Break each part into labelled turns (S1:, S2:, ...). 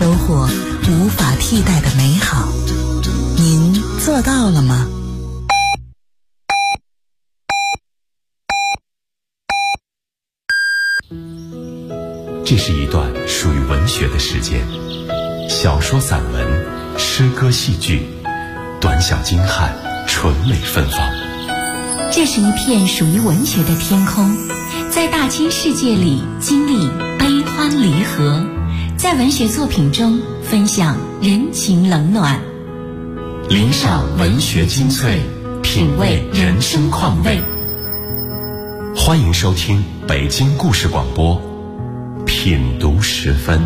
S1: 收获无法替代的美好。您做到了吗？
S2: 这是一段属于文学的时间，小说、散文、诗歌、戏剧，短小精悍，纯美芬芳。
S3: 这是一片属于文学的天空，在大千世界里经历悲欢离合，在文学作品中分享人情冷暖，
S2: 领赏文学精粹，品味人生况味。欢迎收听北京故事广播品读时分。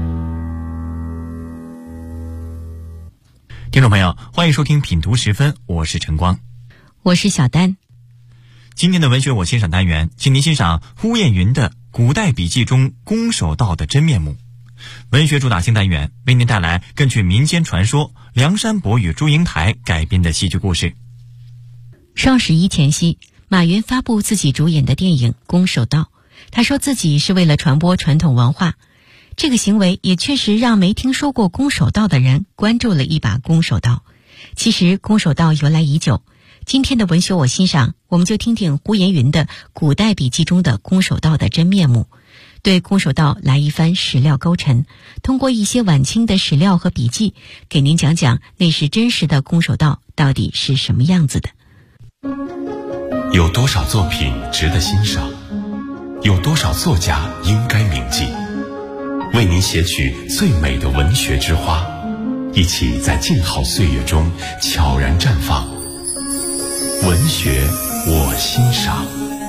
S4: 听众朋友，欢迎收听品读时分，我是晨光，
S3: 我是小丹。
S4: 今天的文学我欣赏单元，请您欣赏呼延云的《古代笔记中攻守道的真面目》。文学主打新单元为您带来根据民间传说梁山伯与祝英台改编的戏剧故事。
S3: 双11前夕，马云发布自己主演的电影《攻守道》，他说自己是为了传播传统文化。这个行为也确实让没听说过攻守道的人关注了一把攻守道。其实攻守道由来已久，今天的文学我欣赏，我们就听听呼延云的《古代笔记中的攻守道的真面目》，对攻守道来一番史料勾陈，通过一些晚清的史料和笔记，给您讲讲那时真实的攻守道到底是什么样子的。
S2: 有多少作品值得欣赏？有多少作家应该铭记？为您写取最美的文学之花，一起在静好岁月中悄然绽放。文学我欣赏。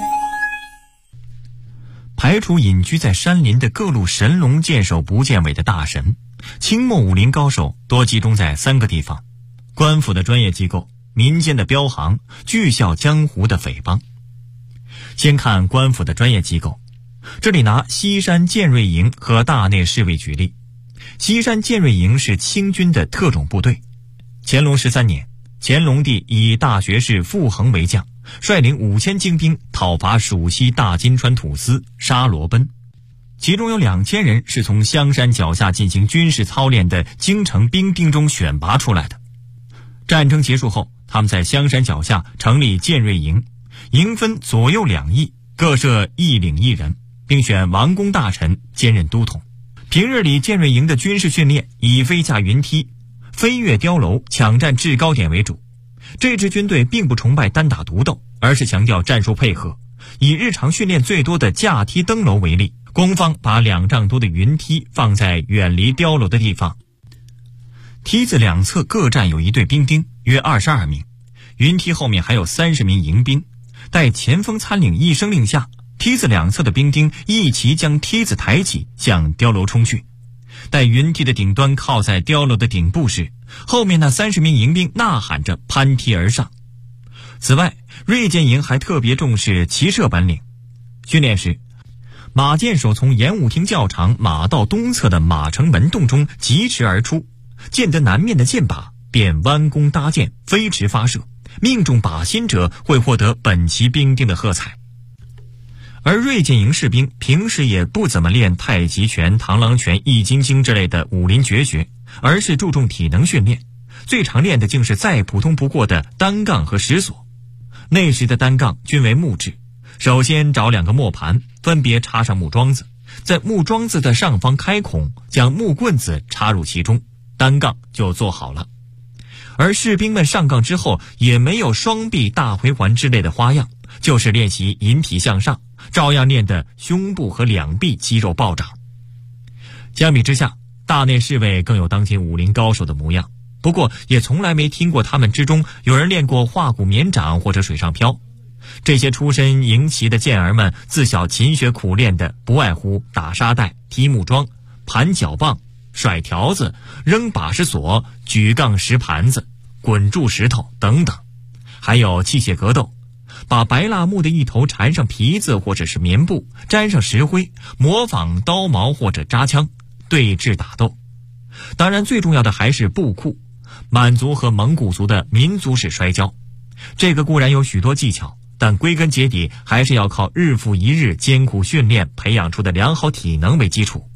S4: 排除隐居在山林的各路神龙见首不见尾的大神，清末武林高手多集中在3个地方：官府的专业机构、民间的镖行、巨啸江湖的匪帮。先看官府的专业机构，这里拿西山建瑞营和大内侍卫举例。西山建瑞营是清军的特种部队。乾隆13年，乾隆帝以大学士傅恒为将，率领5000精兵讨伐蜀西大金川土司，杀罗奔。其中有2000人是从香山脚下进行军事操练的京城兵丁中选拔出来的。战争结束后，他们在香山脚下成立建瑞营，营分左右2翼，各设1领1人，并选王公大臣兼任都统。平日里建瑞营的军事训练以飞架云梯、飞越碉楼、抢占制高点为主。这支军队并不崇拜单打独斗，而是强调战术配合。以日常训练最多的架梯登楼为例，攻方把2丈多的云梯放在远离碉楼的地方，梯子两侧各站有1队兵丁，约22名。云梯后面还有30名营兵。待前锋参领一声令下，梯子两侧的兵丁一齐将梯子抬起，向碉楼冲去。待云梯的顶端靠在碉楼的顶部时，后面那30名营兵呐喊着攀梯而上。此外，锐剑营还特别重视骑射本领。训练时，马箭手从演武厅教场马道东侧的马城门洞中疾驰而出，见得南面的箭靶，便弯弓搭箭，飞驰发射，命中靶心者会获得本旗兵丁的喝彩。而锐剑营士兵平时也不怎么练太极拳、螳螂拳、易筋经之类的武林绝学，而是注重体能训练，最常练的竟是再普通不过的单杠和石锁。那时的单杠均为木质，首先找2个磨盘，分别插上木桩子，在木桩子的上方开孔，将木棍子插入其中，单杠就做好了。而士兵们上杠之后也没有双臂大回环之类的花样，就是练习引体向上，照样练得胸部和两臂肌肉暴涨。相比之下，大内侍卫更有当今武林高手的模样，不过也从来没听过他们之中有人练过化骨绵掌或者水上漂。这些出身营旗的健儿们自小勤学苦练的不外乎打沙袋、提木桩、盘脚棒、甩条子、扔把式锁、举杠石盘子、滚柱石头等等，还有器械格斗，把白蜡木的一头缠上皮子或者是棉布，沾上石灰，模仿刀矛或者扎枪，对峙打斗。当然最重要的还是步库，满族和蒙古族的民族式摔跤。这个固然有许多技巧，但归根结底还是要靠日复一日艰苦训练培养出的良好体能为基础。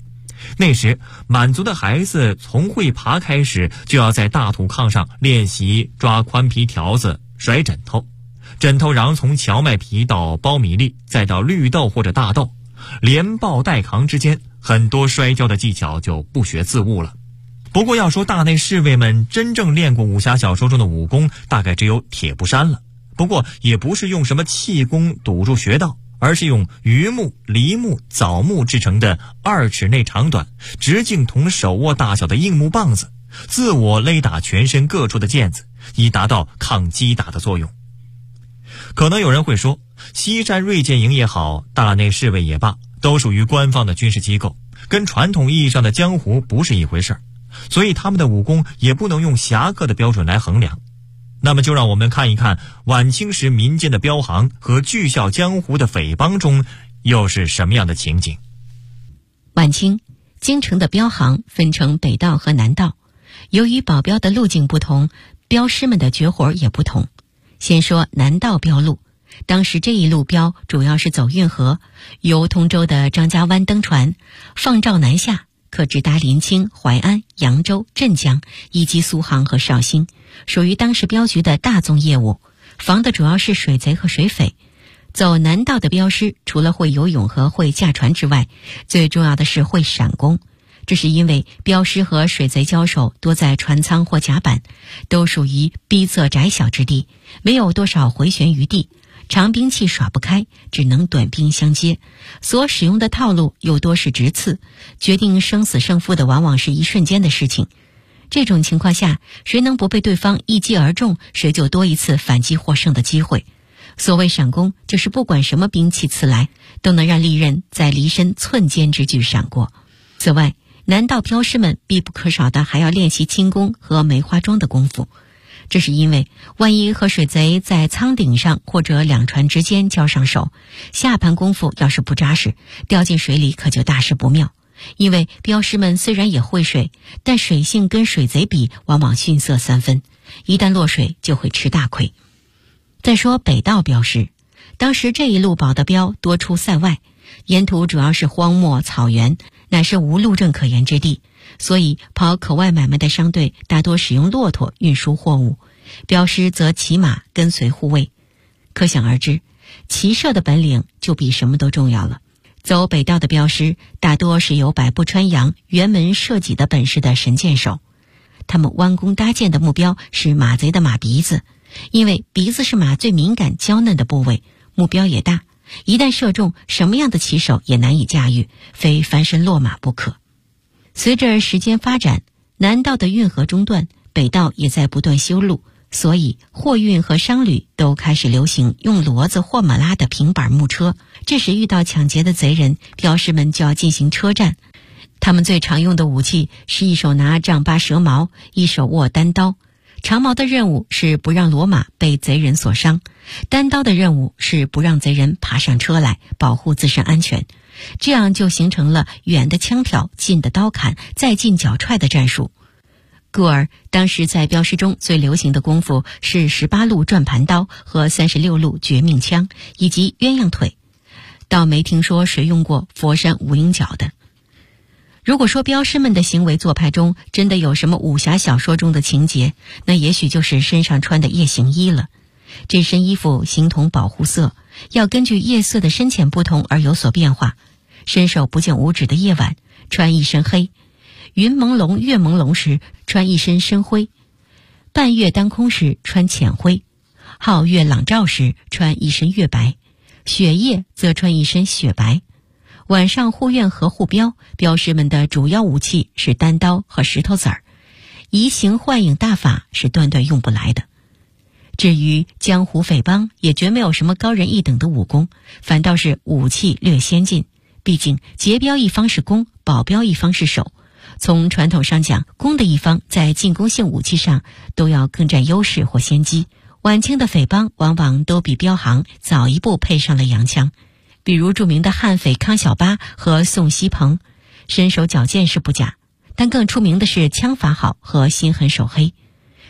S4: 那时满族的孩子从会爬开始，就要在大土炕上练习抓宽皮条子、甩枕头，枕头瓤从荞麦皮到苞米粒，再到绿豆或者大豆，连抱带扛之间，很多摔跤的技巧就不学自悟了。不过要说大内侍卫们真正练过武侠小说中的武功，大概只有铁布衫了。不过也不是用什么气功堵住穴道，而是用榆木、梨木、枣木制成的2尺内长短、直径同手握大小的硬木棒子，自我勒打全身各处的腱子，以达到抗击打的作用。可能有人会说，西山锐剑营也好，大内侍卫也罢，都属于官方的军事机构，跟传统意义上的江湖不是一回事儿，所以他们的武功也不能用侠客的标准来衡量。那么就让我们看一看晚清时民间的镖行和巨啸江湖的匪帮中又是什么样的情景。
S3: 晚清京城的镖行分成北道和南道，由于保镖的路径不同，镖师们的绝活也不同。先说南道镖路，当时这一路镖主要是走运河，由通州的张家湾登船，放棹南下，可直达临清、淮安、扬州、镇江以及苏杭和绍兴，属于当时镖局的大宗业务，防的主要是水贼和水匪。走南道的镖师除了会游泳和会驾船之外，最重要的是会闪功。这是因为镖师和水贼交手多在船舱或甲板，都属于逼仄窄小之地，没有多少回旋余地，长兵器耍不开，只能短兵相接，所使用的套路又多是直刺，决定生死胜负的往往是一瞬间的事情。这种情况下，谁能不被对方一击而中，谁就多一次反击获胜的机会。所谓闪功，就是不管什么兵器刺来，都能让利刃在离身寸间之距闪过。此外，南道镖师们必不可少的还要练习轻功和梅花桩的功夫，这是因为万一和水贼在舱顶上或者两船之间交上手，下盘功夫要是不扎实，掉进水里可就大事不妙。因为镖师们虽然也会水，但水性跟水贼比往往逊色3分，一旦落水就会吃大亏。再说北道镖师，当时这一路保的镖多出塞外，沿途主要是荒漠草原，乃是无路政可言之地，所以跑口外买卖的商队大多使用骆驼运输货物，镖师则骑马跟随护卫。可想而知，骑射的本领就比什么都重要了。走北道的镖师大多是有百步穿杨、辕门射戟的本事的神箭手，他们弯弓搭箭的目标是马贼的马鼻子，因为鼻子是马最敏感娇嫩的部位，目标也大，一旦射中，什么样的骑手也难以驾驭，非翻身落马不可。随着时间发展，南道的运河中断，北道也在不断修路，所以货运和商旅都开始流行用骡子或马拉的平板木车。这时遇到抢劫的贼人，镖师们就要进行车战。他们最常用的武器是一手拿丈八蛇矛，一手握单刀。长矛的任务是不让骡马被贼人所伤，单刀的任务是不让贼人爬上车来，保护自身安全。这样就形成了远的枪挑，近的刀砍，再近脚踹的战术。故而当时在镖师中最流行的功夫是18路转盘刀和36路绝命枪，以及鸳鸯腿。倒没听说谁用过佛山无影脚的。如果说镖师们的行为做派中真的有什么武侠小说中的情节，那也许就是身上穿的夜行衣了。这身衣服形同保护色，要根据夜色的深浅不同而有所变化。伸手不见五指的夜晚，穿一身黑；云朦胧月朦胧时，穿一身深灰；半月当空时，穿浅灰；皓月朗照时，穿一身月白；雪夜则穿一身雪白。晚上护院和护镖，镖师们的主要武器是单刀和石头子儿，移形换影大法是断断用不来的。至于江湖匪帮，也绝没有什么高人一等的武功，反倒是武器略先进。毕竟劫镖一方是攻，保镖一方是守。从传统上讲，攻的一方在进攻性武器上都要更占优势或先机。晚清的匪帮往往都比镖行早一步配上了洋枪，比如著名的悍匪康小八和宋锡鹏，身手矫健是不假，但更出名的是枪法好和心狠手黑。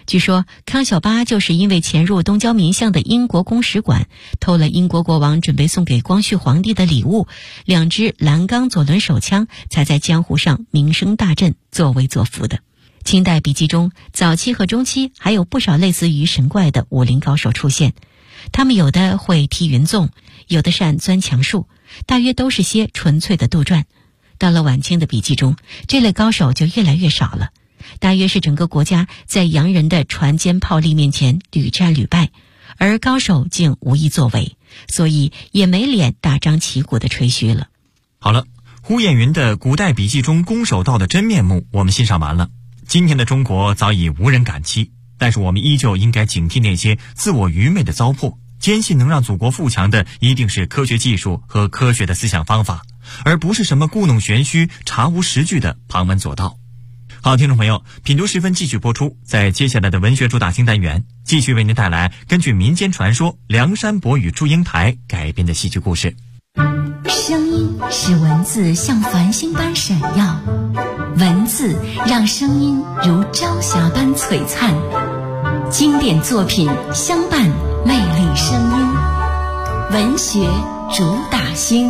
S3: 据说康小八就是因为潜入东郊民巷的英国公使馆，偷了英国国王准备送给光绪皇帝的礼物2支蓝钢左轮手枪，才在江湖上名声大振，作威作福的。清代笔记中早期和中期还有不少类似于神怪的武林高手出现，他们有的会踢云纵，有的善钻墙术，大约都是些纯粹的杜撰。到了晚清的笔记中，这类高手就越来越少了，大约是整个国家在洋人的船坚炮利面前屡战屡败，而高手竟无意作为，所以也没脸大张旗鼓的吹嘘了。
S4: 好了，胡彦云的古代笔记中攻守道的真面目我们欣赏完了。今天的中国早已无人敢欺，但是我们依旧应该警惕那些自我愚昧的糟粕，坚信能让祖国富强的一定是科学技术和科学的思想方法，而不是什么故弄玄虚、查无实据的旁门左道。好，听众朋友，品读时分继续播出，在接下来的文学主打新单元，继续为您带来根据民间传说梁山伯与祝英台改编的戏剧故事。
S1: 声音使文字像繁星般闪耀，文字让声音如朝霞般璀璨。经典作品相伴，魅力声音，文学主打星。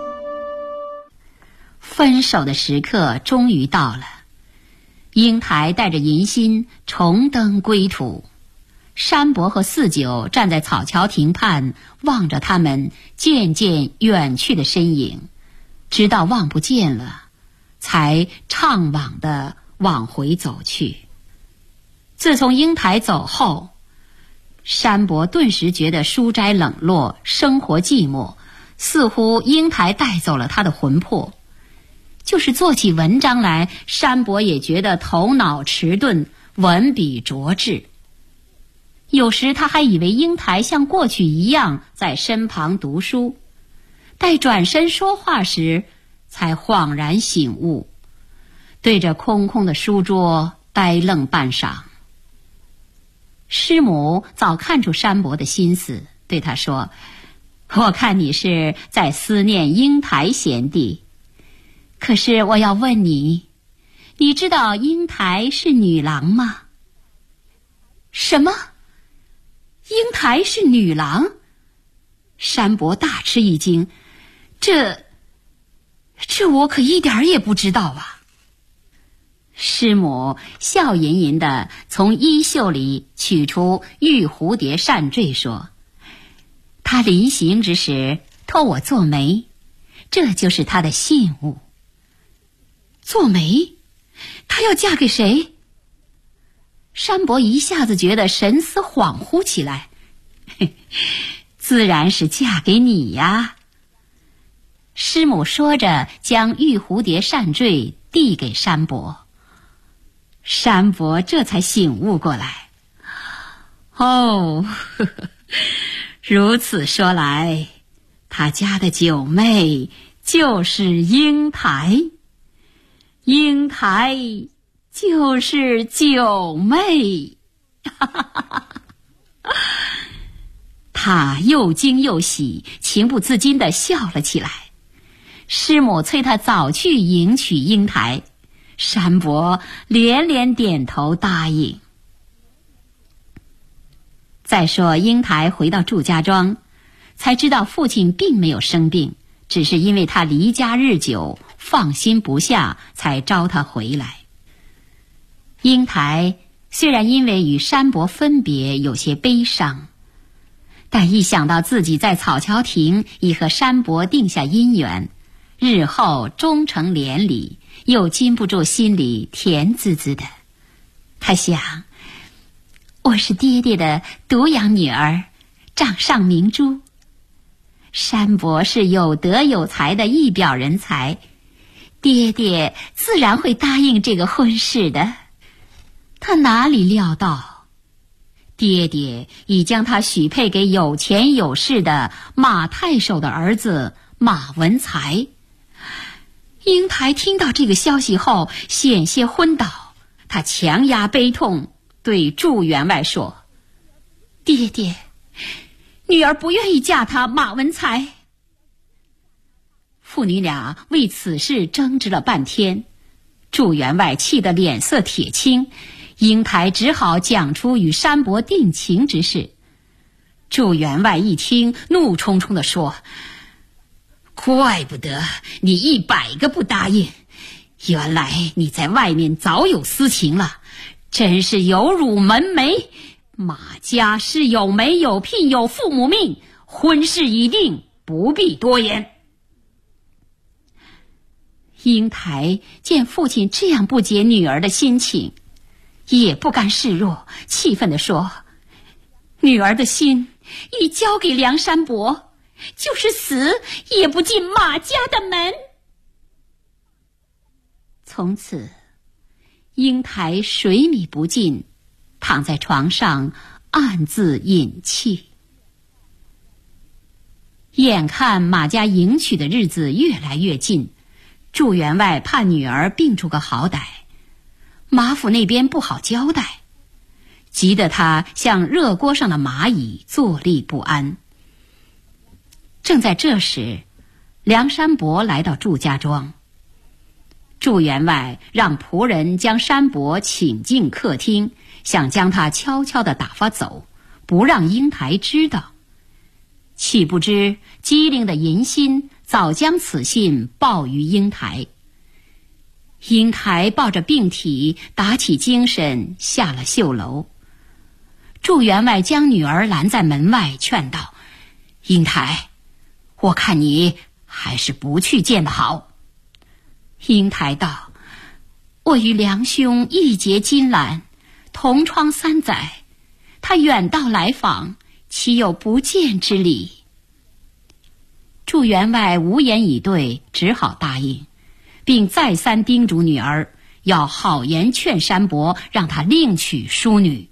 S5: 分手的时刻终于到了，英台带着银心重登归途。山伯和四九站在草桥亭畔，望着他们渐渐远去的身影，直到望不见了，才怅惘地往回走去。自从英台走后，山伯顿时觉得书斋冷落，生活寂寞，似乎英台带走了他的魂魄。就是做起文章来，山伯也觉得头脑迟钝，文笔拙滞。有时他还以为英台像过去一样在身旁读书，待转身说话时，才恍然醒悟，对着空空的书桌呆愣半晌。师母早看出山伯的心思，对他说：“我看你是在思念英台贤弟，可是我要问你，你知道英台是女郎吗？”“什么？英台是女郎？”山伯大吃一惊，这我可一点也不知道啊。师母笑吟吟地从衣袖里取出玉蝴蝶扇坠，说：“她临行之时托我做媒，这就是她的信物。”“做媒？她要嫁给谁？”山伯一下子觉得神思恍惚起来，自然是嫁给你呀。师母说着，将玉蝴蝶扇坠递给山伯。山伯这才醒悟过来，如此说来，他家的九妹就是英台，英台就是九妹。他又惊又喜，情不自禁地笑了起来。师母催他早去迎娶英台，山伯连连点头答应。再说英台回到祝家庄，才知道父亲并没有生病，只是因为他离家日久，放心不下，才招他回来。英台虽然因为与山伯分别有些悲伤，但一想到自己在草桥亭已和山伯定下姻缘，日后终成连理，又禁不住心里甜滋滋的。他想，我是爹爹的独养女儿，掌上明珠，山伯是有德有才的一表人才，爹爹自然会答应这个婚事的。他哪里料到，爹爹已将他许配给有钱有势的马太守的儿子马文才。英台听到这个消息后，险些昏倒，他强压悲痛，对祝员外说：“爹爹，女儿不愿意嫁他马文才。”父女俩为此事争执了半天，祝员外气得脸色铁青， 英台只好讲出与山伯定情之事。祝员外一听，怒冲冲地说：怪不得你100个不答应，原来你在外面早有私情了，真是有辱门楣。马家是有媒有聘有父母命，婚事已定，不必多言。英台见父亲这样不解女儿的心情，也不甘示弱，气愤地说：女儿的心已交给梁山伯，就是死也不进马家的门。从此英台水米不进，躺在床上暗自饮气。眼看马家迎娶的日子越来越近，祝员外怕女儿病出个好歹，马府那边不好交代，急得他像热锅上的蚂蚁，坐立不安。正在这时，梁山伯来到祝家庄。祝员外让仆人将山伯请进客厅，想将他悄悄地打发走，不让英台知道。岂不知机灵的银心早将此信报于英台。英台抱着病体打起精神，下了绣楼。祝员外将女儿拦在门外，劝道：英台，我看你还是不去见得好。英台道：我与梁兄义结金兰，同窗3载，他远道来访，岂有不见之理？祝员外无言以对，只好答应，并再三叮嘱女儿要好言劝山伯，让他另娶淑女。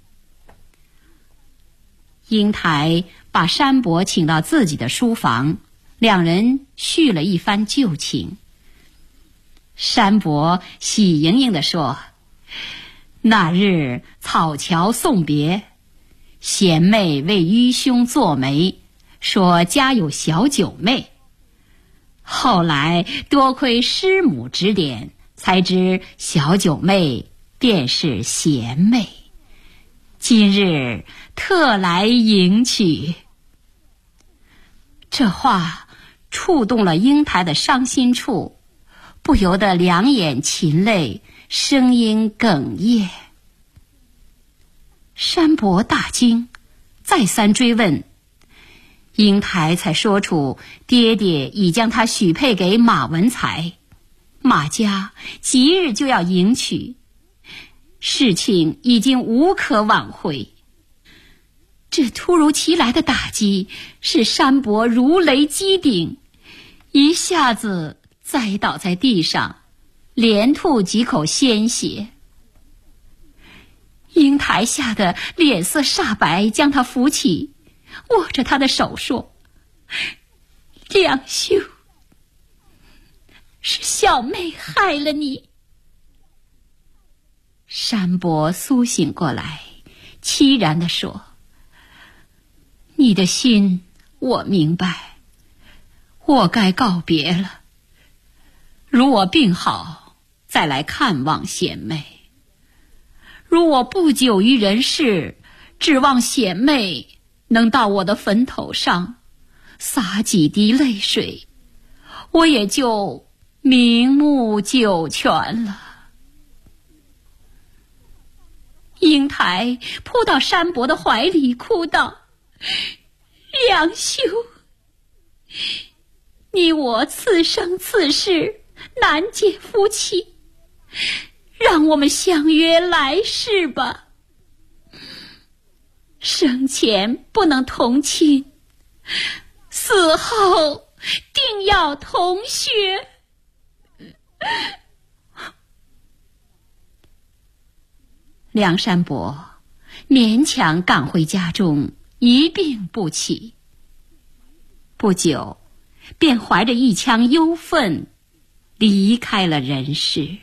S5: 英台把山伯请到自己的书房，两人叙了一番旧情。山伯喜盈盈地说：那日草桥送别，贤妹为愚兄做媒，说家有小九妹。后来多亏师母指点，才知小九妹便是贤妹，今日特来迎娶。这话触动了英台的伤心处，不由得两眼噙泪，声音哽咽。山伯大惊，再三追问，英台才说出爹爹已将他许配给马文才，马家即日就要迎娶，事情已经无可挽回。这突如其来的打击使山伯如雷击顶，一下子栽倒在地上，连吐几口鲜血。英台吓得脸色煞白，将他扶起，握着他的手说：梁兄，是小妹害了你。山伯苏醒过来，凄然地说：你的心我明白，我该告别了。如我病好，再来看望贤妹；如我不久于人世，指望贤妹能到我的坟头上洒几滴泪水，我也就瞑目九泉了。英台扑到山伯的怀里，哭道：梁兄，你我此生此世难结夫妻，让我们相约来世吧。生前不能同亲，死后定要同穴。梁山伯勉强赶回家中，一病不起。不久，便怀着一腔忧愤离开了人世。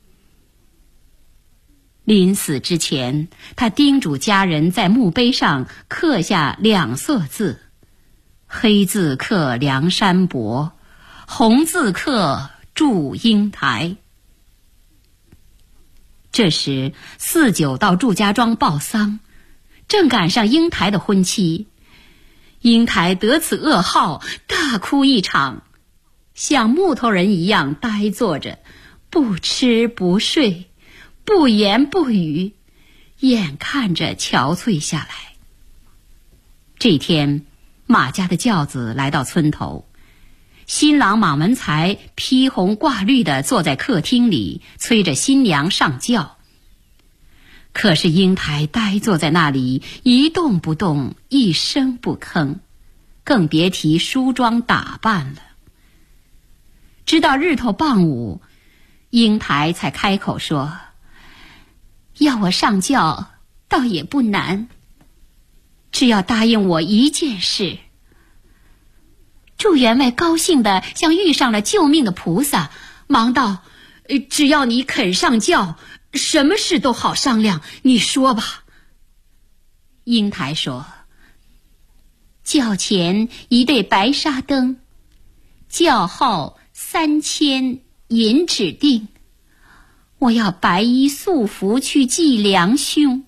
S5: 临死之前，他叮嘱家人在墓碑上刻下2色字，黑字刻梁山伯，红字刻祝英台。 这时四九到祝家庄报丧，正赶上英台的婚期。英台得此噩耗，大哭一场，像木头人一样呆坐着，不吃不睡，不言不语，眼看着憔悴下来。这天，马家的轿子来到村头，新郎马文才披红挂绿地坐在客厅里，催着新娘上轿。可是英台呆坐在那里，一动不动，一声不吭，更别提梳妆打扮了。直到日头傍午，英台才开口说：“要我上轿，倒也不难，只要答应我一件事。”祝员外高兴得像遇上了救命的菩萨，忙道：“只要你肯上轿，什么事都好商量，你说吧。”英台说：“轿前一对白纱灯，轿后3000银指定，我要白衣素服去祭良兄。”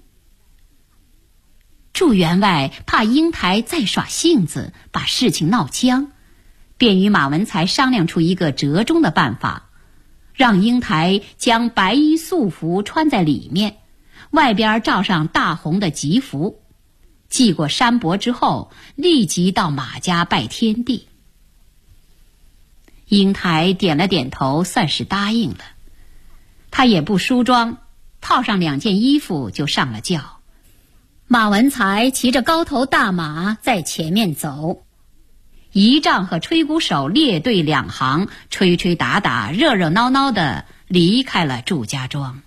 S5: 祝员外怕英台再耍性子，把事情闹僵，便与马文才商量出一个折中的办法，让英台将白衣素服穿在里面，外边罩上大红的吉服，祭过山伯之后，立即到马家拜天地。英台点了点头，算是答应了。他也不梳妆，套上2件衣服就上了轿。马文才骑着高头大马在前面走，仪仗和吹鼓手列队2行，吹吹打打，热热闹闹地离开了祝家庄。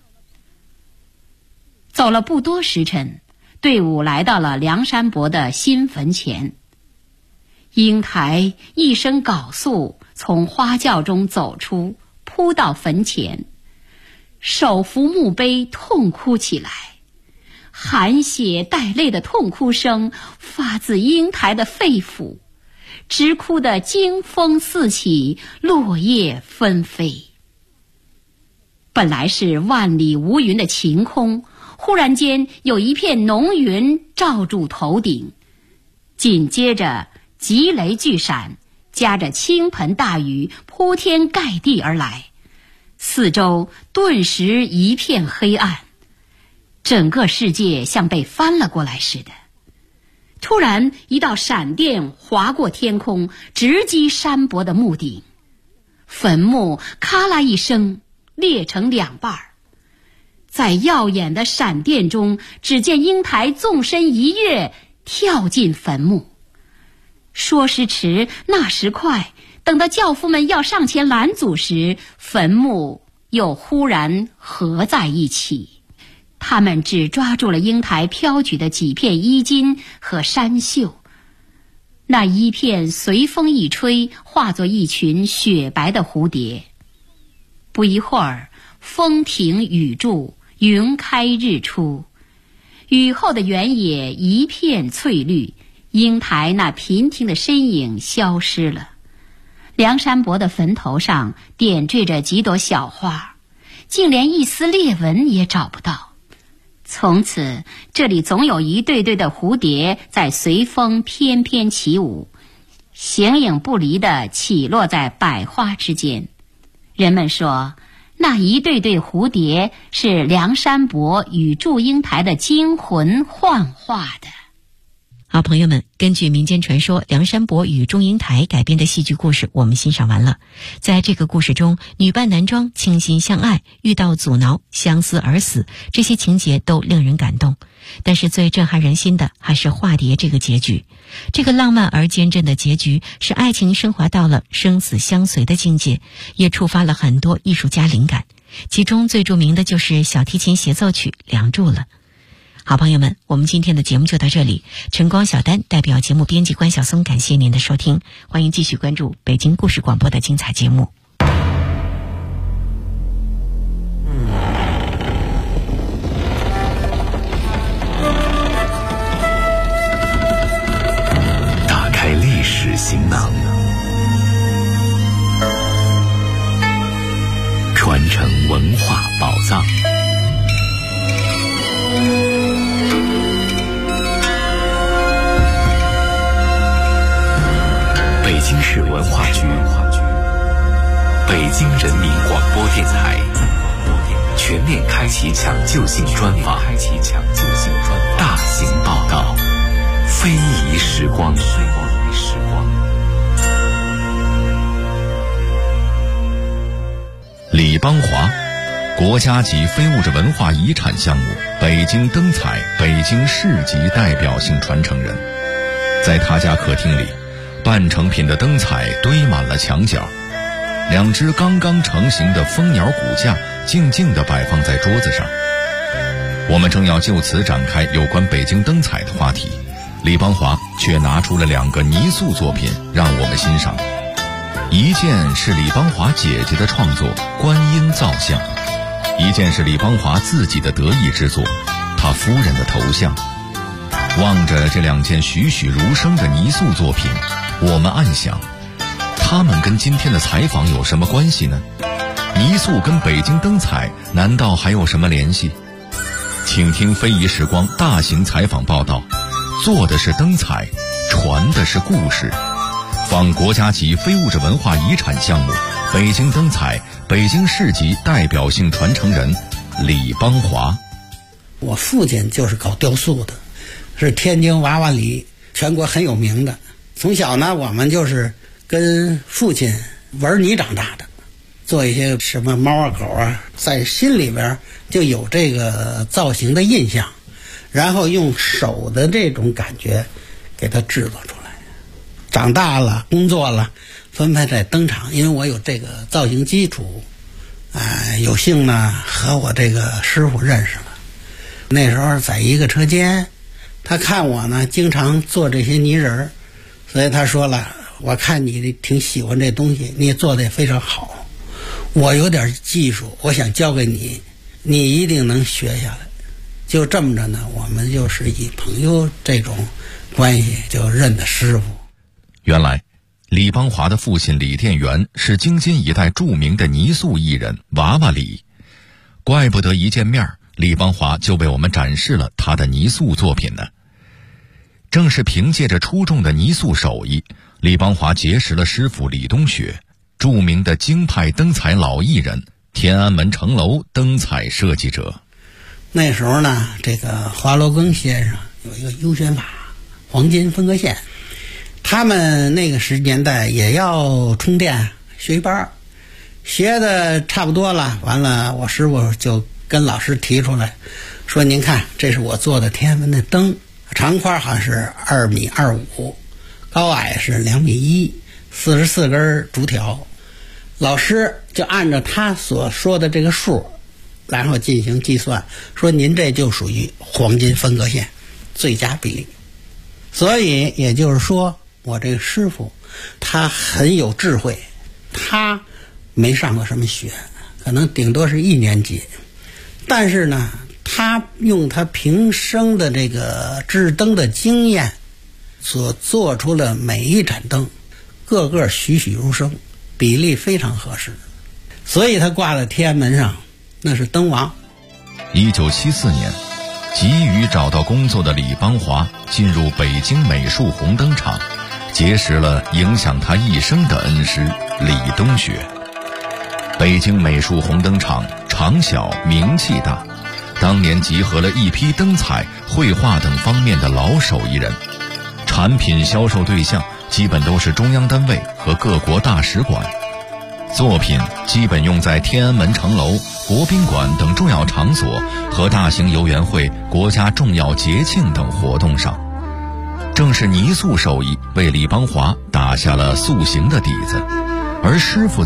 S5: 走了不多时辰，队伍来到了梁山伯的新坟前。英台一声缟素，从花轿中走出，扑到坟前，手扶墓碑，痛哭起来。含血带泪的痛哭声发自英台的肺腑，直哭得惊风四起，落叶纷飞。本来是万里无云的晴空，忽然间有一片浓云罩住头顶，紧接着急雷巨闪，夹着倾盆大雨铺天盖地而来，四周顿时一片黑暗，整个世界像被翻了过来似的。突然一道闪电划过天空，直击山伯的墓顶，坟墓咔啦一声裂成2半。在耀眼的闪电中，只见英台纵身一跃，跳进坟墓。说时迟，那时快，等到轿夫们要上前拦阻时，坟墓又忽然合在一起。他们只抓住了英台飘举的几片衣襟和衫袖，那衣片随风一吹，化作一群雪白的蝴蝶。不一会儿，风停雨住，云开日出，雨后的原野一片翠绿，英台那平挺的身影消失了。梁山伯的坟头上点缀着几朵小花，竟连一丝裂纹也找不到。从此这里总有一对对的蝴蝶在随风翩翩起舞，形影不离地起落在百花之间。人们说，那一对对蝴蝶是梁山伯与祝英台的精魂幻化的。
S3: 好，朋友们，根据民间传说梁山伯与祝英台改编的戏剧故事我们欣赏完了。在这个故事中，女扮男装，倾心相爱，遇到阻挠，相思而死，这些情节都令人感动。但是最震撼人心的还是化蝶这个结局。这个浪漫而坚贞的结局使爱情升华到了生死相随的境界，也触发了很多艺术家灵感，其中最著名的就是小提琴协奏曲《梁祝》了。好朋友们，我们今天的节目就到这里。晨光小丹代表节目编辑关晓松，感谢您的收听，欢迎继续关注北京故事广播的精彩节目。
S2: 打开历史行囊，传承文化宝藏。 市文化局、北京人民广播电台全面开启抢救性专访，大型报道，非遗时光。李邦华，国家级非物质文化遗产项目北京灯彩北京市级代表性传承人。在他家客厅里，半成品的灯彩堆满了墙角，2只刚刚成型的蜂鸟骨架静静地摆放在桌子上。我们正要就此展开有关北京灯彩的话题，李邦华却拿出了2个泥塑作品让我们欣赏。一件是李邦华姐姐的创作观音造像，一件是李邦华自己的得意之作，他夫人的头像。望着这2件栩栩如生的泥塑作品，我们暗想，他们跟今天的采访有什么关系呢？泥塑跟北京灯彩难道还有什么联系？请听非遗时光大型采访报道，做的是灯彩，传的是故事。访国家级非物质文化遗产项目北京灯彩北京市级代表性传承人李邦华。
S6: 我父亲就是搞雕塑的，是天津娃娃里全国很有名的。从小呢，我们就是跟父亲玩泥长大的，做一些什么猫啊狗啊，在心里边就有这个造型的印象，然后用手的这种感觉给它制作出来。长大了工作了，分配在灯厂，因为我有这个造型基础，有幸呢和我这个师傅认识了。那时候在一个车间，他看我呢经常做这些泥人，所以他说了，我看你挺喜欢这东西，你也做得也非常好，我有点技术，我想教给你，你一定能学下来。就这么着呢，我们就是以朋友这种关系就认的师傅。
S2: 原来李邦华的父亲李殿元是京津一带著名的泥塑艺人娃娃李，怪不得一见面李邦华就为我们展示了他的泥塑作品呢。正是凭借着出众的泥塑手艺，李邦华结识了师傅李东学，著名的京派灯彩老艺人，天安门城楼灯彩设计者。
S6: 那时候呢，这个华罗庚先生有一个优选法黄金分割线，他们那个年代也要充电学班，学的差不多了，完了我师傅就跟老师提出来说，您看这是我做的天安门的灯，长宽好像是2.25米，高矮是2.1米，44根竹条。老师就按照他所说的这个数然后进行计算，说您这就属于黄金分割线最佳比例。所以也就是说，我这个师傅他很有智慧，他没上过什么学，可能顶多是1年级，但是呢他用他平生的这个制灯的经验所做出的每一盏灯，个个栩栩如生，比例非常合适，所以他挂在天安门上，那是灯王。
S2: 1974年，急于找到工作的李邦华进入北京美术红灯厂，结识了影响他一生的恩师李东学。北京美术红灯厂厂小名气大，当年集合了一批灯彩、绘画等方面的老手艺人，产品销售对象基本都是中央单位和各国大使馆，作品基本用在天安门城楼、国宾馆等重要场所和大型游园会、国家重要节庆等活动上。正是泥塑手艺为李邦华打下了塑形的底子，而师傅